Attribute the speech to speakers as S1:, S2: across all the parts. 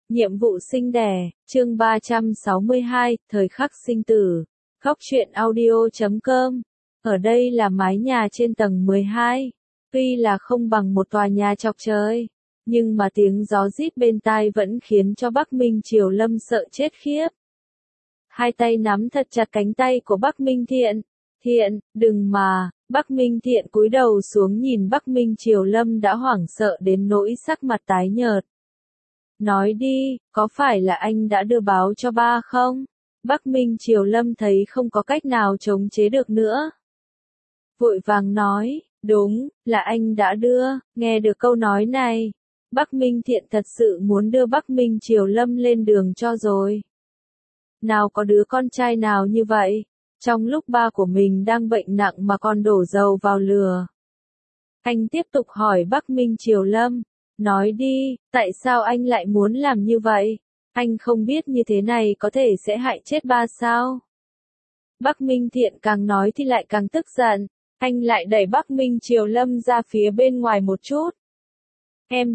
S1: Nhiệm vụ sinh đẻ, chương 362, thời khắc sinh tử. Góc truyện audio.com. Ở đây là mái nhà trên tầng 12. Tuy là không bằng một tòa nhà chọc trời, nhưng mà tiếng gió rít bên tai vẫn khiến cho Bắc Minh Triều Lâm sợ chết khiếp. Hai tay nắm thật chặt cánh tay của Bắc Minh Thiện. Thiện, đừng mà. Bắc Minh Thiện cúi đầu xuống nhìn Bắc Minh Triều Lâm đã hoảng sợ đến nỗi sắc mặt tái nhợt. Nói đi, có phải là anh đã đưa báo cho ba không? Bắc Minh Triều Lâm thấy không có cách nào chống chế được nữa. Vội vàng nói, đúng, là anh đã đưa. Nghe được câu nói này, Bắc Minh Thiện thật sự muốn đưa Bắc Minh Triều Lâm lên đường cho rồi. Nào có đứa con trai nào như vậy, trong lúc ba của mình đang bệnh nặng mà còn đổ dầu vào lửa. Anh tiếp tục hỏi Bắc Minh Triều Lâm. Nói đi, tại sao anh lại muốn làm như vậy? Anh không biết như thế này có thể sẽ hại chết ba sao? Bắc Minh Thiện càng nói thì lại càng tức giận. Anh lại đẩy Bắc Minh Triều Lâm ra phía bên ngoài một chút. Em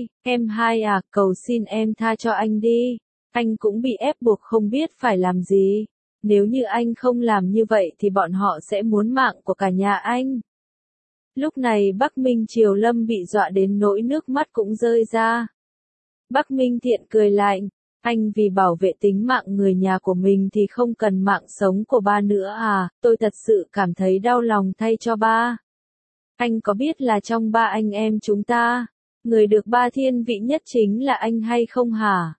S1: hai à, cầu xin em tha cho anh đi. Anh cũng bị ép buộc không biết phải làm gì. Nếu như anh không làm như vậy thì bọn họ sẽ muốn mạng của cả nhà anh. Lúc này Bắc Minh Triều Lâm bị dọa đến nỗi nước mắt cũng rơi ra. Bắc Minh Thiện cười lạnh, anh vì bảo vệ tính mạng người nhà của mình thì không cần mạng sống của ba nữa à, tôi thật sự cảm thấy đau lòng thay cho ba. Anh có biết là trong ba anh em chúng ta, người được ba thiên vị nhất chính là anh hay không hả?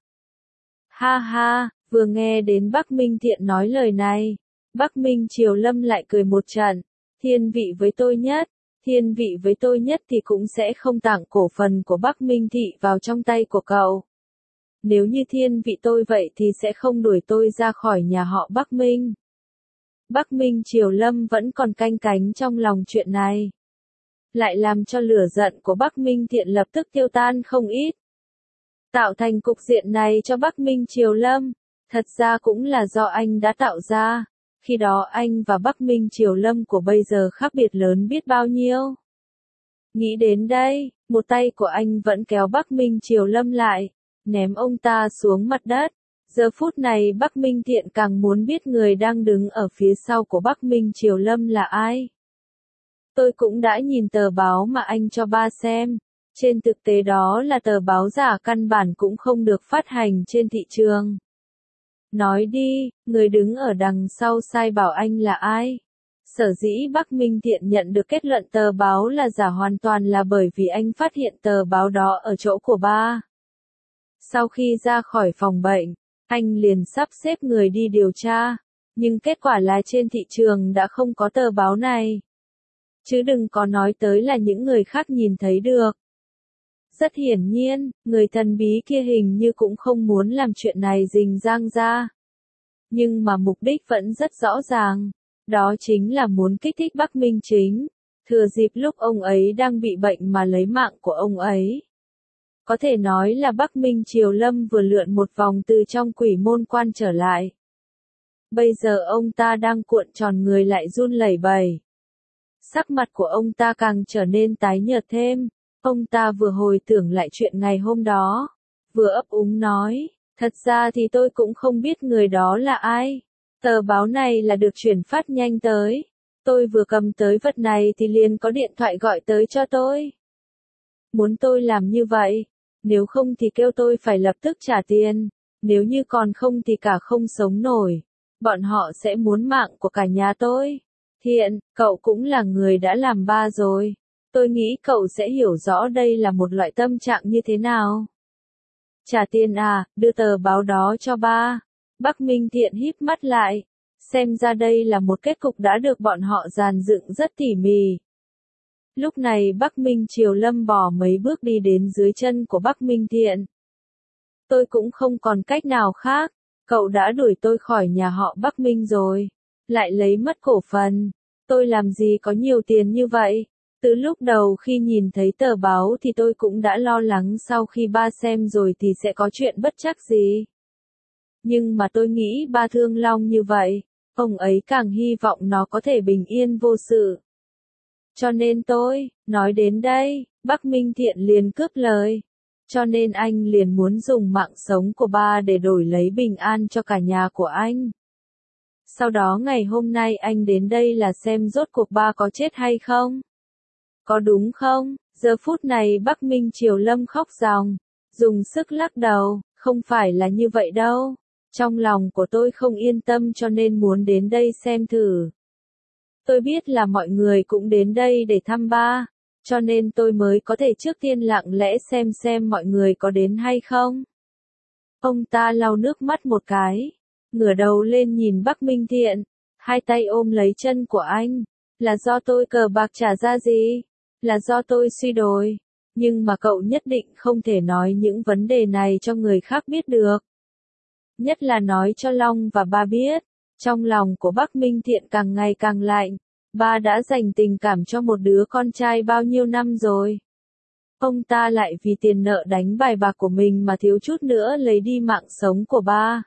S1: Ha ha, vừa nghe đến Bắc Minh Thiện nói lời này, Bắc Minh Triều Lâm lại cười một trận, thiên vị với tôi nhất. Thiên vị với tôi nhất thì cũng sẽ không tặng cổ phần của Bắc Minh Thị vào trong tay của cậu. Nếu như thiên vị tôi vậy thì sẽ không đuổi tôi ra khỏi nhà họ Bắc Minh. Bắc Minh Triều Lâm vẫn còn canh cánh trong lòng chuyện này. Lại làm cho lửa giận của Bắc Minh Thiện lập tức tiêu tan không ít. Tạo thành cục diện này cho Bắc Minh Triều Lâm, thật ra cũng là do anh đã tạo ra. Khi đó anh và Bắc Minh Triều Lâm của bây giờ khác biệt lớn biết bao nhiêu. Nghĩ đến đây, một tay của anh vẫn kéo Bắc Minh Triều Lâm lại, ném ông ta xuống mặt đất. Giờ phút này Bắc Minh Thiện càng muốn biết người đang đứng ở phía sau của Bắc Minh Triều Lâm là ai. Tôi cũng đã nhìn tờ báo mà anh cho ba xem. Trên thực tế đó là tờ báo giả căn bản cũng không được phát hành trên thị trường. Nói đi, người đứng ở đằng sau sai bảo anh là ai? Sở dĩ Bắc Minh Thiện nhận được kết luận tờ báo là giả hoàn toàn là bởi vì anh phát hiện tờ báo đó ở chỗ của ba. Sau khi ra khỏi phòng bệnh, anh liền sắp xếp người đi điều tra, nhưng kết quả là trên thị trường đã không có tờ báo này. Chứ đừng có nói tới là những người khác nhìn thấy được. Rất hiển nhiên, người thần bí kia hình như cũng không muốn làm chuyện này rình rang ra. Nhưng mà mục đích vẫn rất rõ ràng. Đó chính là muốn kích thích Bắc Minh Chính. Thừa dịp lúc ông ấy đang bị bệnh mà lấy mạng của ông ấy. Có thể nói là Bắc Minh Triều Lâm vừa lượn một vòng từ trong quỷ môn quan trở lại. Bây giờ ông ta đang cuộn tròn người lại run lẩy bẩy. Sắc mặt của ông ta càng trở nên tái nhợt thêm. Ông ta vừa hồi tưởng lại chuyện ngày hôm đó, vừa ấp úng nói, thật ra thì tôi cũng không biết người đó là ai. Tờ báo này là được chuyển phát nhanh tới. Tôi vừa cầm tới vật này thì liền có điện thoại gọi tới cho tôi. Muốn tôi làm như vậy, nếu không thì kêu tôi phải lập tức trả tiền, nếu như còn không thì cả không sống nổi. Bọn họ sẽ muốn mạng của cả nhà tôi. Thiện, cậu cũng là người đã làm ba rồi. Tôi nghĩ cậu sẽ hiểu rõ đây là một loại tâm trạng như thế nào. Trả tiền à, đưa tờ báo đó cho ba. Bắc Minh Thiện híp mắt lại. Xem ra đây là một kết cục đã được bọn họ dàn dựng rất tỉ mỉ. Lúc này Bắc Minh Triều Lâm bỏ mấy bước đi đến dưới chân của Bắc Minh Thiện. Tôi cũng không còn cách nào khác. Cậu đã đuổi tôi khỏi nhà họ Bắc Minh rồi. Lại lấy mất cổ phần. Tôi làm gì có nhiều tiền như vậy? Từ lúc đầu khi nhìn thấy tờ báo thì tôi cũng đã lo lắng sau khi ba xem rồi thì sẽ có chuyện bất trắc gì. Nhưng mà tôi nghĩ ba thương Long như vậy, ông ấy càng hy vọng nó có thể bình yên vô sự. Cho nên tôi, nói đến đây, Bắc Minh Thiện liền cướp lời. cho nên anh liền muốn dùng mạng sống của ba để đổi lấy bình an cho cả nhà của anh. Sau đó ngày hôm nay anh đến đây là xem rốt cuộc ba có chết hay không? Có đúng không? Giờ phút này Bắc Minh Triều Lâm khóc ròng, dùng sức lắc đầu, không phải là như vậy đâu. Trong lòng của tôi không yên tâm cho nên muốn đến đây xem thử. Tôi biết là mọi người cũng đến đây để thăm ba, cho nên tôi mới có thể trước tiên lặng lẽ xem mọi người có đến hay không. Ông ta lau nước mắt một cái, ngửa đầu lên nhìn Bắc Minh Thiện, hai tay ôm lấy chân của anh. Là do tôi cờ bạc trả ra gì? Là do tôi suy đồi. Nhưng mà cậu nhất định không thể nói những vấn đề này cho người khác biết được. Nhất là nói cho Long và ba biết. Trong lòng của Bắc Minh Thiện càng ngày càng lạnh. Ba đã dành tình cảm cho một đứa con trai bao nhiêu năm rồi. Ông ta lại vì tiền nợ đánh bài bạc của mình mà thiếu chút nữa lấy đi mạng sống của ba.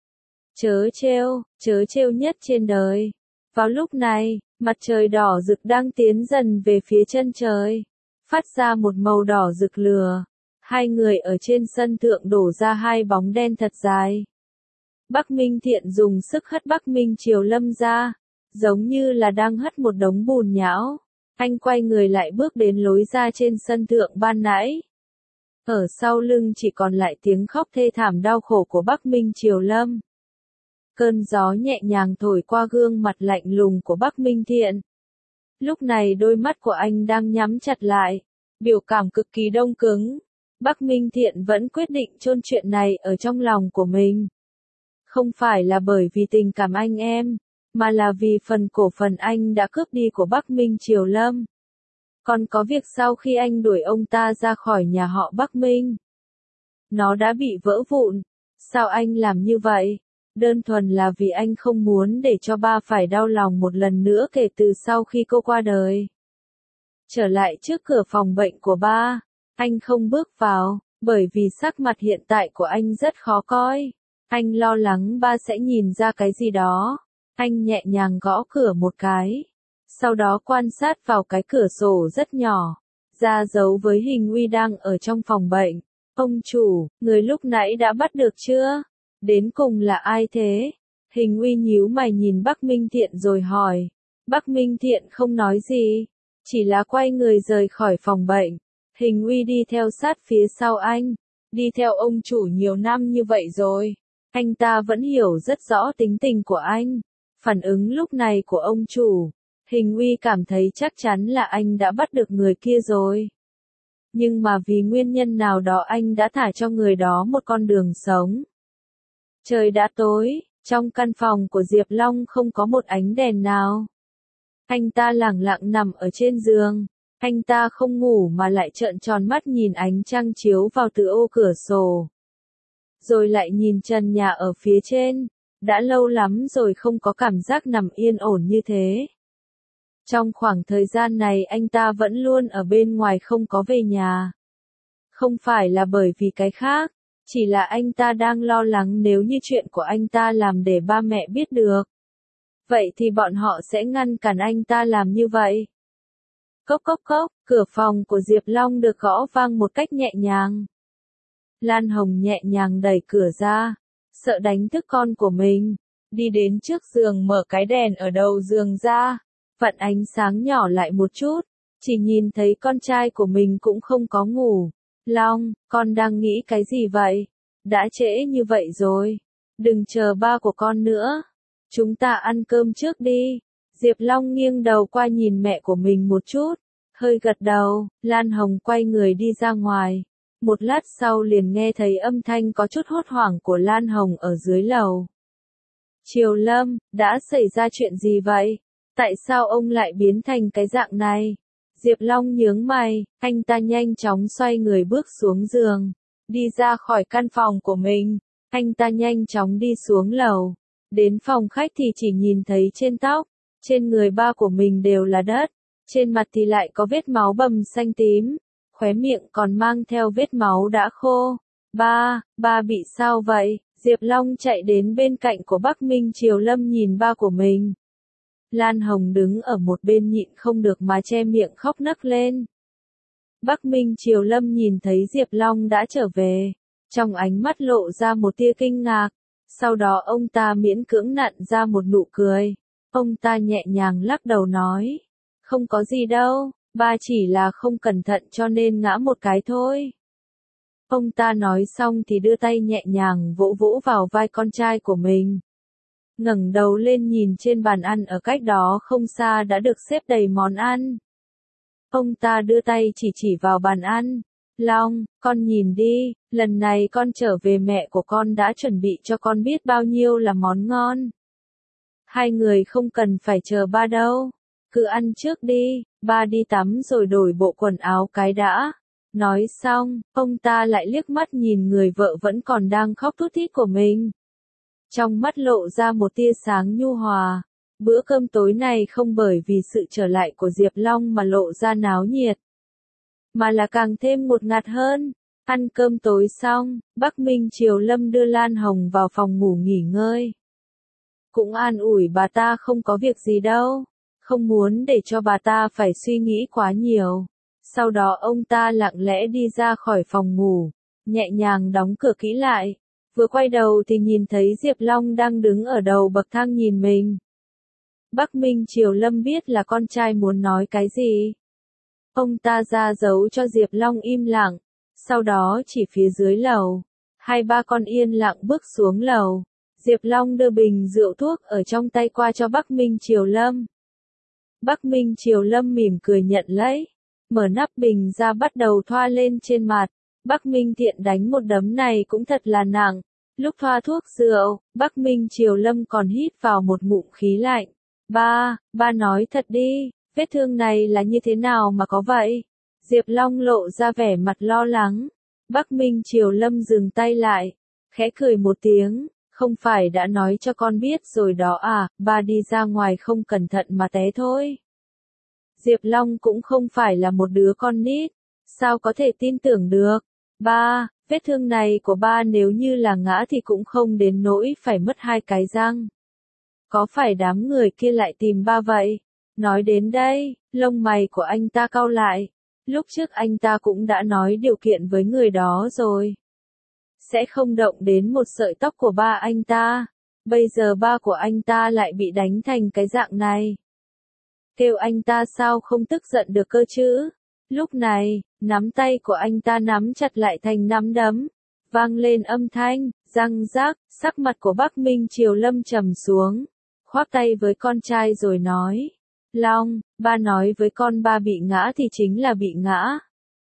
S1: Chớ trêu nhất trên đời. Vào lúc này, mặt trời đỏ rực đang tiến dần về phía chân trời, phát ra một màu đỏ rực lửa. Hai người ở trên sân thượng đổ ra hai bóng đen thật dài. Bắc Minh Thiện dùng sức hất Bắc Minh Triều Lâm ra, giống như là đang hất một đống bùn nhão. Anh quay người lại bước đến lối ra trên sân thượng ban nãy. Ở sau lưng chỉ còn lại tiếng khóc thê thảm đau khổ của Bắc Minh Triều Lâm. Cơn gió nhẹ nhàng thổi qua gương mặt lạnh lùng của Bắc Minh Thiện. Lúc này đôi mắt của anh đang nhắm chặt lại, biểu cảm cực kỳ đông cứng. Bắc Minh Thiện vẫn quyết định chôn chuyện này ở trong lòng của mình. Không phải là bởi vì tình cảm anh em, mà là vì phần cổ phần anh đã cướp đi của Bắc Minh Triều Lâm. Còn có việc sau khi anh đuổi ông ta ra khỏi nhà họ Bắc Minh, nó đã bị vỡ vụn. Sao anh làm như vậy? Đơn thuần là vì anh không muốn để cho ba phải đau lòng một lần nữa kể từ sau khi cô qua đời. Trở lại trước cửa phòng bệnh của ba, anh không bước vào, bởi vì sắc mặt hiện tại của anh rất khó coi. Anh lo lắng ba sẽ nhìn ra cái gì đó. Anh nhẹ nhàng gõ cửa một cái, sau đó quan sát vào cái cửa sổ rất nhỏ, ra dấu với Hình Uy đang ở trong phòng bệnh. Ông chủ, người lúc nãy đã bắt được chưa? Đến cùng là ai thế? Hình Uy nhíu mày nhìn Bắc Minh Thiện rồi hỏi. Bắc Minh Thiện không nói gì, chỉ là quay người rời khỏi phòng bệnh. Hình Uy đi theo sát phía sau anh, đi theo ông chủ nhiều năm như vậy rồi. Anh ta vẫn hiểu rất rõ tính tình của anh. Phản ứng lúc này của ông chủ, Hình Uy cảm thấy chắc chắn là anh đã bắt được người kia rồi. Nhưng mà vì nguyên nhân nào đó anh đã thả cho người đó một con đường sống. Trời đã tối, trong căn phòng của Diệp Long không có một ánh đèn nào. Anh ta lẳng lặng nằm ở trên giường. Anh ta không ngủ mà lại trợn tròn mắt nhìn ánh trăng chiếu vào từ ô cửa sổ. Rồi lại nhìn trần nhà ở phía trên. Đã lâu lắm rồi không có cảm giác nằm yên ổn như thế. Trong khoảng thời gian này anh ta vẫn luôn ở bên ngoài không có về nhà. Không phải là bởi vì cái khác, chỉ là anh ta đang lo lắng nếu như chuyện của anh ta làm để ba mẹ biết được. Vậy thì bọn họ sẽ ngăn cản anh ta làm như vậy. Cốc cốc cốc, cửa phòng của Diệp Long được gõ vang một cách nhẹ nhàng. Lan Hồng nhẹ nhàng đẩy cửa ra, sợ đánh thức con của mình, đi đến trước giường mở cái đèn ở đầu giường ra, vặn ánh sáng nhỏ lại một chút, chỉ nhìn thấy con trai của mình cũng không có ngủ. Long, con đang nghĩ cái gì vậy? Đã trễ như vậy rồi, đừng chờ ba của con nữa. Chúng ta ăn cơm trước đi. Diệp Long nghiêng đầu qua nhìn mẹ của mình một chút, hơi gật đầu. Lan Hồng quay người đi ra ngoài. Một lát sau liền nghe thấy âm thanh có chút hốt hoảng của Lan Hồng ở dưới lầu. Triều Lâm, đã xảy ra chuyện gì vậy? Tại sao ông lại biến thành cái dạng này? Diệp Long nhướng mày, anh ta nhanh chóng xoay người bước xuống giường, đi ra khỏi căn phòng của mình. Anh ta nhanh chóng đi xuống lầu, đến phòng khách thì chỉ nhìn thấy trên tóc, trên người ba của mình đều là đất, trên mặt thì lại có vết máu bầm xanh tím, khóe miệng còn mang theo vết máu đã khô. Ba bị sao vậy? Diệp Long chạy đến bên cạnh của Bắc Minh Triều Lâm nhìn ba của mình. Lan Hồng đứng ở một bên nhịn không được mà che miệng khóc nấc lên. Bắc Minh Triều Lâm nhìn thấy Diệp Long đã trở về, trong ánh mắt lộ ra một tia kinh ngạc, sau đó ông ta miễn cưỡng nặn ra một nụ cười. Ông ta nhẹ nhàng lắc đầu nói, không có gì đâu, ba chỉ là không cẩn thận cho nên ngã một cái thôi. Ông ta nói xong thì đưa tay nhẹ nhàng vỗ vỗ vào vai con trai của mình. Ngẩng đầu lên nhìn trên bàn ăn ở cách đó không xa đã được xếp đầy món ăn. Ông ta đưa tay chỉ vào bàn ăn. Long, con nhìn đi, lần này con trở về mẹ của con đã chuẩn bị cho con biết bao nhiêu là món ngon. Hai người không cần phải chờ ba đâu, cứ ăn trước đi, ba đi tắm rồi đổi bộ quần áo cái đã. Nói xong, ông ta lại liếc mắt nhìn người vợ vẫn còn đang khóc thút thít của mình. Trong mắt lộ ra một tia sáng nhu hòa. Bữa cơm tối này không bởi vì sự trở lại của Diệp Long mà lộ ra náo nhiệt, mà là càng thêm ngột ngạt hơn. Ăn cơm tối xong, Bắc Minh Triều Lâm đưa Lan Hồng vào phòng ngủ nghỉ ngơi. Cũng an ủi bà ta không có việc gì đâu, không muốn để cho bà ta phải suy nghĩ quá nhiều. Sau đó ông ta lặng lẽ đi ra khỏi phòng ngủ, nhẹ nhàng đóng cửa kỹ lại. Vừa quay đầu thì nhìn thấy Diệp Long đang đứng ở đầu bậc thang nhìn mình. Bắc Minh Triều Lâm biết là con trai muốn nói cái gì. Ông ta ra dấu cho Diệp Long im lặng, sau đó chỉ phía dưới lầu. Hai ba con yên lặng bước xuống lầu. Diệp Long đưa bình rượu thuốc ở trong tay qua cho Bắc Minh Triều Lâm. Bắc Minh Triều Lâm mỉm cười nhận lấy, mở nắp bình ra bắt đầu thoa lên trên mặt. Bắc Minh Thiện đánh một đấm này cũng thật là nặng. Lúc thoa thuốc rượu, Bắc Minh Triều Lâm còn hít vào một ngụm khí lạnh. Ba nói thật đi, vết thương này là như thế nào mà có vậy? Diệp Long lộ ra vẻ mặt lo lắng. Bắc Minh Triều Lâm dừng tay lại, khẽ cười một tiếng, không phải đã nói cho con biết rồi đó à, ba đi ra ngoài không cẩn thận mà té thôi. Diệp Long cũng không phải là một đứa con nít, sao có thể tin tưởng được? Ba, vết thương này của ba nếu như là ngã thì cũng không đến nỗi phải mất hai cái răng. Có phải đám người kia lại tìm ba vậy? Nói đến đây, lông mày của anh ta cau lại. Lúc trước anh ta cũng đã nói điều kiện với người đó rồi. Sẽ không động đến một sợi tóc của ba anh ta. Bây giờ ba của anh ta lại bị đánh thành cái dạng này. Kêu anh ta sao không tức giận được cơ chứ? Lúc này, nắm tay của anh ta nắm chặt lại thành nắm đấm. Vang lên âm thanh, răng rác, sắc mặt của Bắc Minh Triều Lâm trầm xuống. Khoác tay với con trai rồi nói. Long, ba nói với con ba bị ngã thì chính là bị ngã.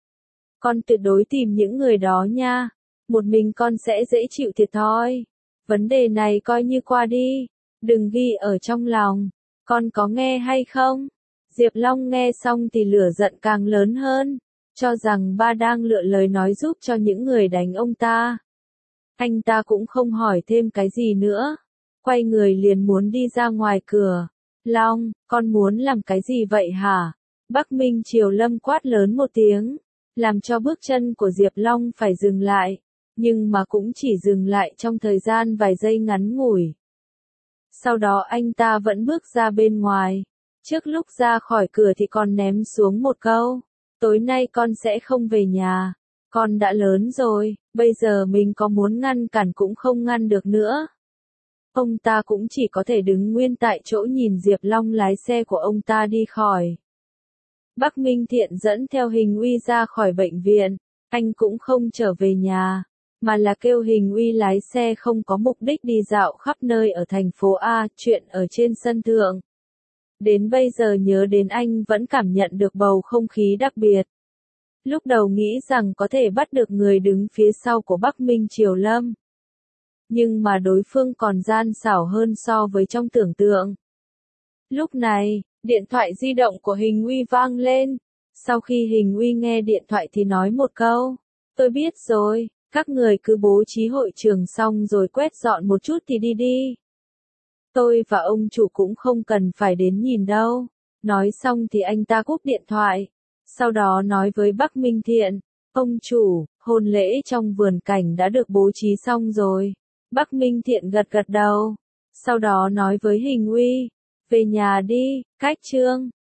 S1: Con tuyệt đối tìm những người đó nha. Một mình con sẽ dễ chịu thiệt thòi. Vấn đề này coi như qua đi. Đừng ghi ở trong lòng. Con có nghe hay không? Diệp Long nghe xong thì lửa giận càng lớn hơn. Cho rằng ba đang lựa lời nói giúp cho những người đánh ông ta. Anh ta cũng không hỏi thêm cái gì nữa. Quay người liền muốn đi ra ngoài cửa. Long, con muốn làm cái gì vậy hả? Bắc Minh Triều Lâm quát lớn một tiếng, làm cho bước chân của Diệp Long phải dừng lại, nhưng mà cũng chỉ dừng lại trong thời gian vài giây ngắn ngủi. Sau đó anh ta vẫn bước ra bên ngoài, trước lúc ra khỏi cửa thì còn ném xuống một câu, tối nay con sẽ không về nhà, con đã lớn rồi, bây giờ mình có muốn ngăn cản cũng không ngăn được nữa. Ông ta cũng chỉ có thể đứng nguyên tại chỗ nhìn Diệp Long lái xe của ông ta đi khỏi. Bắc Minh Thiện dẫn theo Hình Uy ra khỏi bệnh viện, anh cũng không trở về nhà, mà là kêu Hình Uy lái xe không có mục đích đi dạo khắp nơi ở thành phố A, chuyện ở trên sân thượng. Đến bây giờ nhớ đến anh vẫn cảm nhận được bầu không khí đặc biệt. Lúc đầu nghĩ rằng có thể bắt được người đứng phía sau của Bắc Minh Triều Lâm. Nhưng mà đối phương còn gian xảo hơn so với trong tưởng tượng. Lúc này, điện thoại di động của Hình Uy vang lên. Sau khi Hình Uy nghe điện thoại thì nói một câu. Tôi biết rồi, các người cứ bố trí hội trường xong rồi quét dọn một chút thì đi đi. Tôi và ông chủ cũng không cần phải đến nhìn đâu. Nói xong thì anh ta cúp điện thoại. Sau đó nói với Bắc Minh Thiện. Ông chủ, hôn lễ trong vườn cảnh đã được bố trí xong rồi. Bắc Minh Thiện gật gật đầu. Sau đó nói với Hình Uy. Về nhà đi, cách chương.